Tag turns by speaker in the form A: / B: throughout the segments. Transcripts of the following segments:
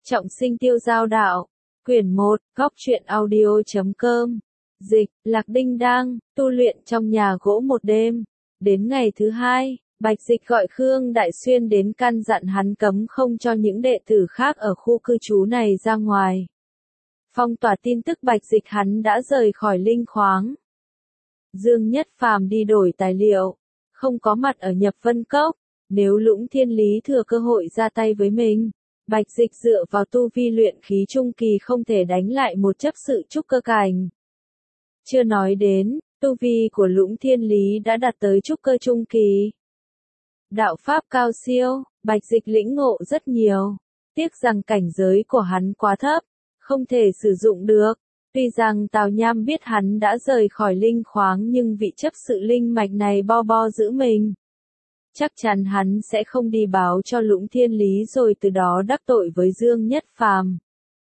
A: Trọng sinh tiêu giao đạo. Quyển 1, góc truyện audio.com. Dịch, Lạc Đinh Đang, tu luyện trong nhà gỗ một đêm. Đến ngày thứ hai, Bạch Dịch gọi Khương Đại Xuyên đến căn dặn hắn cấm không cho những đệ tử khác ở khu cư trú này ra ngoài. Phong tỏa tin tức Bạch Dịch hắn đã rời khỏi linh khoáng. Dương Nhất Phàm đi đổi tài liệu, không có mặt ở Nhập Vân Cốc. Nếu Lũng Thiên Lý thừa cơ hội ra tay với mình, Bạch Dịch dựa vào tu vi luyện khí trung kỳ không thể đánh lại một chấp sự trúc cơ cảnh. Chưa nói đến, tu vi của Lũng Thiên Lý đã đạt tới trúc cơ trung kỳ. Đạo pháp cao siêu, Bạch Dịch lĩnh ngộ rất nhiều. Tiếc rằng cảnh giới của hắn quá thấp, không thể sử dụng được. Tuy rằng Tào Nham biết hắn đã rời khỏi linh khoáng nhưng vị chấp sự linh mạch này bo giữ mình. Chắc chắn hắn sẽ không đi báo cho Lũng Thiên Lý rồi từ đó đắc tội với Dương Nhất Phàm.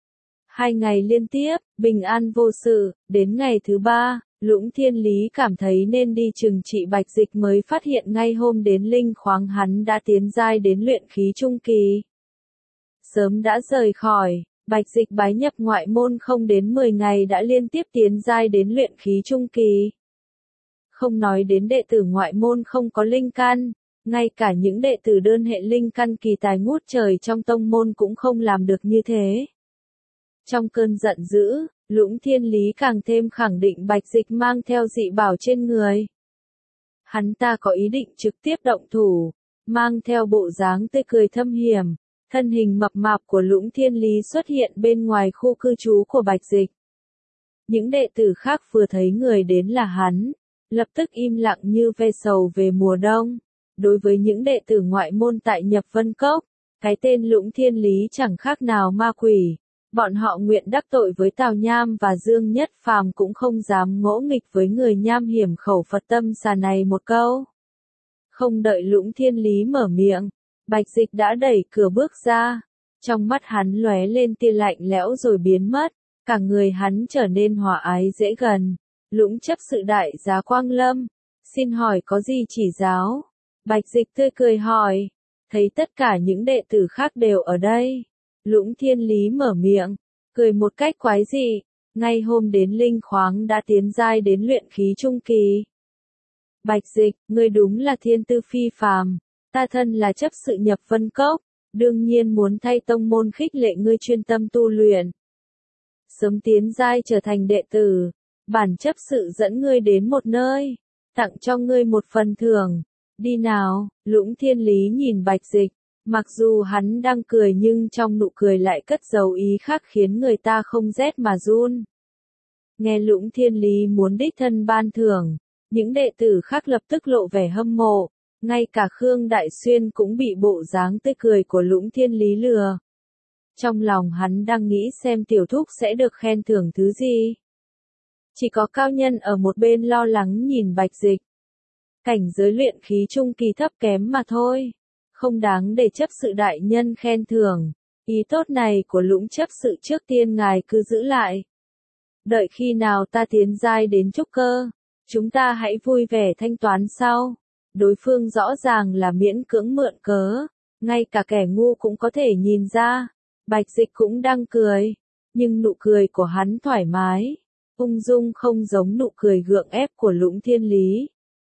A: 2 ngày liên tiếp, bình an vô sự, đến ngày thứ 3, Lũng Thiên Lý cảm thấy nên đi trừng trị Bạch Dịch mới phát hiện ngay hôm đến linh khoáng hắn đã tiến giai đến luyện khí trung kỳ. Sớm đã rời khỏi, Bạch Dịch bái nhập ngoại môn không đến 10 ngày đã liên tiếp tiến giai đến luyện khí trung kỳ. Không nói đến đệ tử ngoại môn không có linh căn, ngay cả những đệ tử đơn hệ linh căn kỳ tài ngút trời trong tông môn cũng không làm được như thế. Trong cơn giận dữ, Lũng Thiên Lý càng thêm khẳng định Bạch Dịch mang theo dị bảo trên người. Hắn ta có ý định trực tiếp động thủ, mang theo bộ dáng tươi cười thâm hiểm, thân hình mập mạp của Lũng Thiên Lý xuất hiện bên ngoài khu cư trú của Bạch Dịch. Những đệ tử khác vừa thấy người đến là hắn, lập tức im lặng như ve sầu về mùa đông. Đối với những đệ tử ngoại môn tại Nhập Vân Cốc, cái tên Lũng Thiên Lý chẳng khác nào ma quỷ. Bọn họ nguyện đắc tội với Tào Nham và Dương Nhất Phàm cũng không dám ngỗ nghịch với người nham hiểm khẩu Phật tâm xà này một câu. Không đợi Lũng Thiên Lý mở miệng, Bạch Dịch đã đẩy cửa bước ra. Trong mắt hắn lóe lên tia lạnh lẽo rồi biến mất, cả người hắn trở nên hòa ái dễ gần. Lũng chấp sự đại giá Quang Lâm, xin hỏi có gì chỉ giáo? Bạch Dịch tươi cười hỏi, thấy tất cả những đệ tử khác đều ở đây. Lũng Thiên Lý mở miệng, cười một cách quái dị, ngay hôm đến linh khoáng đã tiến giai đến luyện khí trung kỳ. Bạch Dịch, ngươi đúng là thiên tư phi phàm, ta thân là chấp sự Nhập Vân Cốc, đương nhiên muốn thay tông môn khích lệ ngươi chuyên tâm tu luyện. Sớm tiến giai trở thành đệ tử, bản chấp sự dẫn ngươi đến một nơi, tặng cho ngươi một phần thưởng. Đi nào, Lũng Thiên Lý nhìn Bạch Dịch, mặc dù hắn đang cười nhưng trong nụ cười lại cất dấu ý khác khiến người ta không rét mà run. Nghe Lũng Thiên Lý muốn đích thân ban thưởng, những đệ tử khác lập tức lộ vẻ hâm mộ, ngay cả Khương Đại Xuyên cũng bị bộ dáng tươi cười của Lũng Thiên Lý lừa. Trong lòng hắn đang nghĩ xem tiểu thúc sẽ được khen thưởng thứ gì. Chỉ có cao nhân ở một bên lo lắng nhìn Bạch Dịch. Cảnh giới luyện khí trung kỳ thấp kém mà thôi, không đáng để chấp sự đại nhân khen thưởng. Ý tốt này của Lũng chấp sự trước tiên ngài cứ giữ lại. Đợi khi nào ta tiến giai đến trúc cơ, chúng ta hãy vui vẻ thanh toán sau. Đối phương rõ ràng là miễn cưỡng mượn cớ, ngay cả kẻ ngu cũng có thể nhìn ra. Bạch Dịch cũng đang cười, nhưng nụ cười của hắn thoải mái, ung dung không giống nụ cười gượng ép của Lũng Thiên Lý.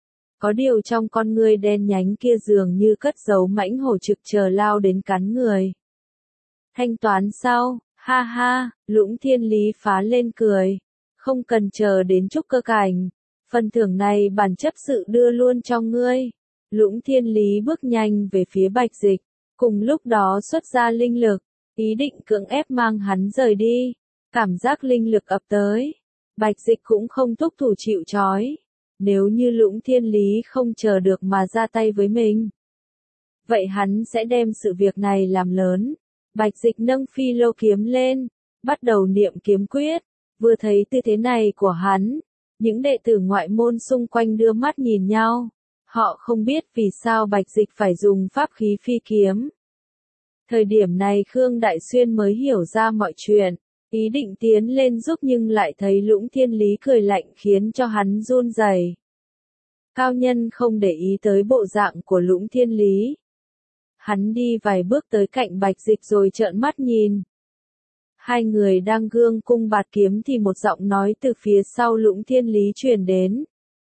A: Có điều trong con ngươi đen nhánh kia dường như cất giấu mãnh hổ trực chờ lao đến cắn người. Thanh toán sau, ha ha, Lũng Thiên Lý phá lên cười. Không cần chờ đến trúc cơ cảnh. Phần thưởng này bản chấp sự đưa luôn cho ngươi. Lũng Thiên Lý bước nhanh về phía Bạch Dịch. Cùng lúc đó xuất ra linh lực, ý định cưỡng ép mang hắn rời đi. Cảm giác linh lực ập tới. Bạch Dịch cũng không thúc thủ chịu trói. Nếu như Lũng Thiên Lý không chờ được mà ra tay với mình, vậy hắn sẽ đem sự việc này làm lớn. Bạch Dịch nâng phi lô kiếm lên, bắt đầu niệm kiếm quyết. Vừa thấy tư thế này của hắn, những đệ tử ngoại môn xung quanh đưa mắt nhìn nhau. Họ không biết vì sao Bạch Dịch phải dùng pháp khí phi kiếm. Thời điểm này Khương Đại Xuyên mới hiểu ra mọi chuyện. Ý định tiến lên giúp nhưng lại thấy Lũng Thiên Lý cười lạnh khiến cho hắn run rẩy. Cao nhân không để ý tới bộ dạng của Lũng Thiên Lý. Hắn đi vài bước tới cạnh Bạch Dịch rồi trợn mắt nhìn. Hai người đang gương cung bạt kiếm thì một giọng nói từ phía sau Lũng Thiên Lý truyền đến.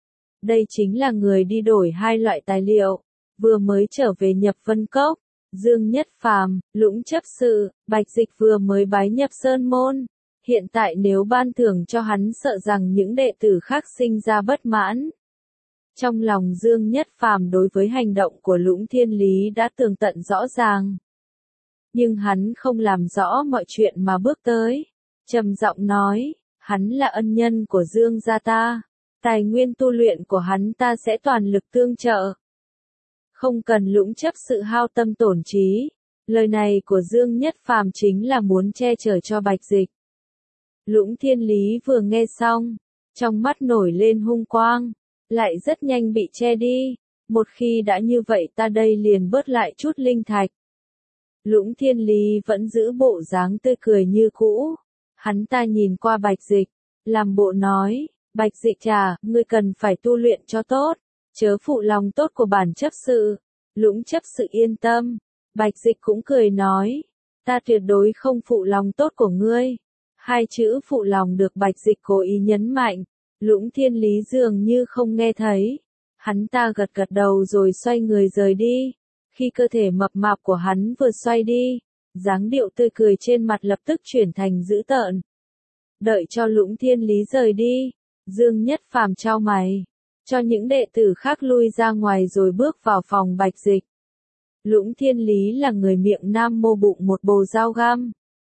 A: Đây chính là người đi đổi hai loại tài liệu, vừa mới trở về Nhập Vân Cốc. Dương Nhất Phàm, Lũng chấp sự, Bạch Dịch vừa mới bái nhập Sơn Môn. Hiện tại nếu ban thưởng cho hắn sợ rằng những đệ tử khác sinh ra bất mãn. Trong lòng Dương Nhất Phàm đối với hành động của Lũng Thiên Lý đã tường tận rõ ràng. Nhưng hắn không làm rõ mọi chuyện mà bước tới. Trầm giọng nói, hắn là ân nhân của Dương gia ta. Tài nguyên tu luyện của hắn ta sẽ toàn lực tương trợ. Không cần Lũng chấp sự hao tâm tổn trí. Lời này của Dương Nhất Phàm chính là muốn che chở cho Bạch Dịch. Lũng Thiên Lý vừa nghe xong, trong mắt nổi lên hung quang, lại rất nhanh bị che đi. Một khi đã như vậy ta đây liền bớt lại chút linh thạch. Lũng Thiên Lý vẫn giữ bộ dáng tươi cười như cũ. Hắn ta nhìn qua Bạch Dịch, làm bộ nói, Bạch Dịch à, ngươi cần phải tu luyện cho tốt, chớ phụ lòng tốt của bản chấp sự. Lũng chấp sự yên tâm. Bạch Dịch cũng cười nói, ta tuyệt đối không phụ lòng tốt của ngươi. Hai chữ phụ lòng được Bạch Dịch cố ý nhấn mạnh. Lũng Thiên Lý dường như không nghe thấy. Hắn ta gật gật đầu rồi xoay người rời đi. Khi cơ thể mập mạp của hắn vừa xoay đi, dáng điệu tươi cười trên mặt lập tức chuyển thành dữ tợn. Đợi cho Lũng Thiên Lý rời đi, Dương Nhất Phàm chau mày, cho những đệ tử khác lui ra ngoài rồi bước vào phòng Bạch Dịch. Lũng Thiên Lý là người miệng nam mô bụng một bồ dao găm.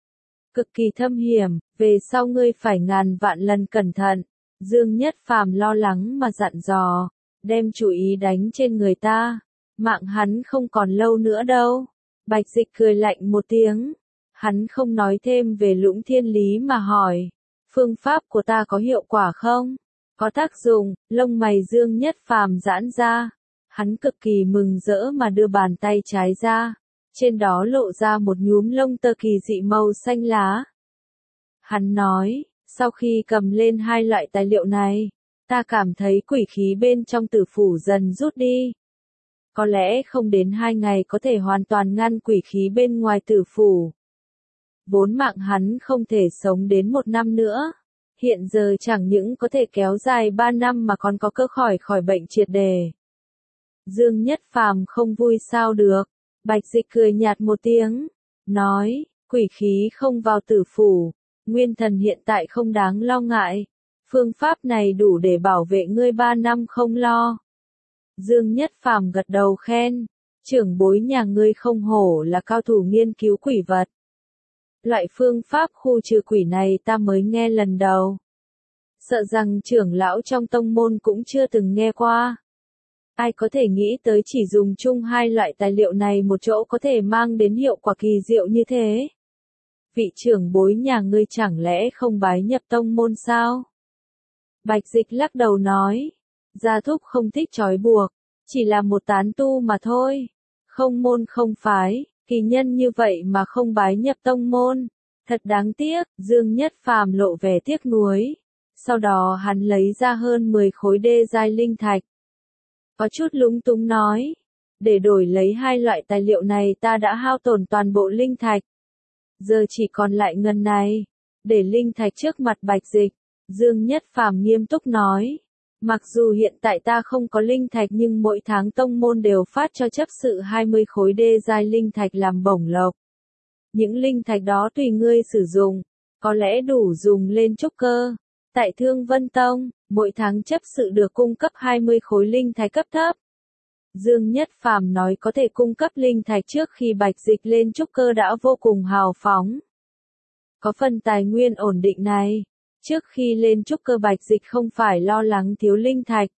A: Cực kỳ thâm hiểm, về sau ngươi phải ngàn vạn lần cẩn thận. Dương Nhất Phàm lo lắng mà dặn dò, đem chú ý đánh trên người ta. Mạng hắn không còn lâu nữa đâu. Bạch Dịch cười lạnh một tiếng. Hắn không nói thêm về Lũng Thiên Lý mà hỏi. Phương pháp của ta có hiệu quả không? Có tác dụng, lông mày Dương Nhất Phàm giãn ra. Hắn cực kỳ mừng rỡ mà đưa bàn tay trái ra. Trên đó lộ ra một nhúm lông tơ kỳ dị màu xanh lá. Hắn nói, sau khi cầm lên hai loại tài liệu này, ta cảm thấy quỷ khí bên trong tử phủ dần rút đi. Có lẽ không đến 2 ngày có thể hoàn toàn ngăn quỷ khí bên ngoài tử phủ. Vốn mạng hắn không thể sống đến 1 năm nữa. Hiện giờ chẳng những có thể kéo dài 3 năm mà còn có cơ khỏi bệnh triệt đề. Dương Nhất Phàm không vui sao được. Bạch Dịch cười nhạt một tiếng. Nói, quỷ khí không vào tử phủ. Nguyên thần hiện tại không đáng lo ngại. Phương pháp này đủ để bảo vệ ngươi 3 năm không lo. Dương Nhất Phàm gật đầu khen, trưởng bối nhà ngươi không hổ là cao thủ nghiên cứu quỷ vật. Loại phương pháp khu trừ quỷ này ta mới nghe lần đầu. Sợ rằng trưởng lão trong tông môn cũng chưa từng nghe qua. Ai có thể nghĩ tới chỉ dùng chung hai loại tài liệu này một chỗ có thể mang đến hiệu quả kỳ diệu như thế. Vị trưởng bối nhà ngươi chẳng lẽ không bái nhập tông môn sao? Bạch Dịch lắc đầu nói. Gia thúc không thích trói buộc, chỉ là một tán tu mà thôi. Không môn không phái, kỳ nhân như vậy mà không bái nhập tông môn. Thật đáng tiếc, Dương Nhất Phàm lộ vẻ tiếc nuối. Sau đó hắn lấy ra hơn 10 khối đê giai linh thạch. Có chút lúng túng nói, để đổi lấy hai loại tài liệu này ta đã hao tổn toàn bộ linh thạch. Giờ chỉ còn lại ngân này, để linh thạch trước mặt Bạch Dịch. Dương Nhất Phàm nghiêm túc nói. Mặc dù hiện tại ta không có linh thạch nhưng mỗi tháng tông môn đều phát cho chấp sự 20 khối đê giai linh thạch làm bổng lộc. Những linh thạch đó tùy ngươi sử dụng, có lẽ đủ dùng lên trúc cơ. Tại Thương Vân Tông, mỗi tháng chấp sự được cung cấp 20 khối linh thạch cấp thấp. Dương Nhất Phàm nói có thể cung cấp linh thạch trước khi Bạch Dịch lên trúc cơ đã vô cùng hào phóng. Có phần tài nguyên ổn định này. Trước khi lên trúc cơ Bạch Dịch không phải lo lắng thiếu linh thạch.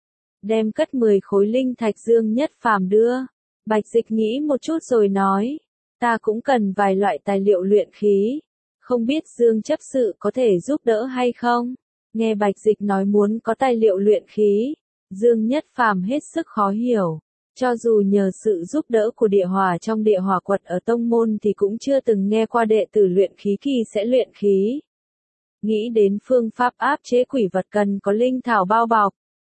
A: Đem cất 10 khối linh thạch Dương Nhất Phàm đưa. Bạch Dịch nghĩ một chút rồi nói. Ta cũng cần vài loại tài liệu luyện khí. Không biết Dương chấp sự có thể giúp đỡ hay không? Nghe Bạch Dịch nói muốn có tài liệu luyện khí. Dương Nhất Phàm hết sức khó hiểu. Cho dù nhờ sự giúp đỡ của địa hỏa trong địa hỏa quật ở tông môn thì cũng chưa từng nghe qua đệ tử luyện khí kỳ sẽ luyện khí. Nghĩ đến phương pháp áp chế quỷ vật cần có linh thảo bao bọc.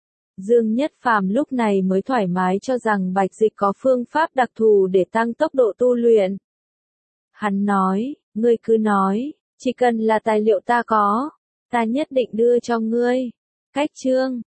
A: Dương Nhất Phàm lúc này mới thoải mái cho rằng Bạch Dịch có phương pháp đặc thù để tăng tốc độ tu luyện. Hắn nói, ngươi cứ nói, Chỉ cần là tài liệu ta có, ta nhất định đưa cho ngươi. Cách chương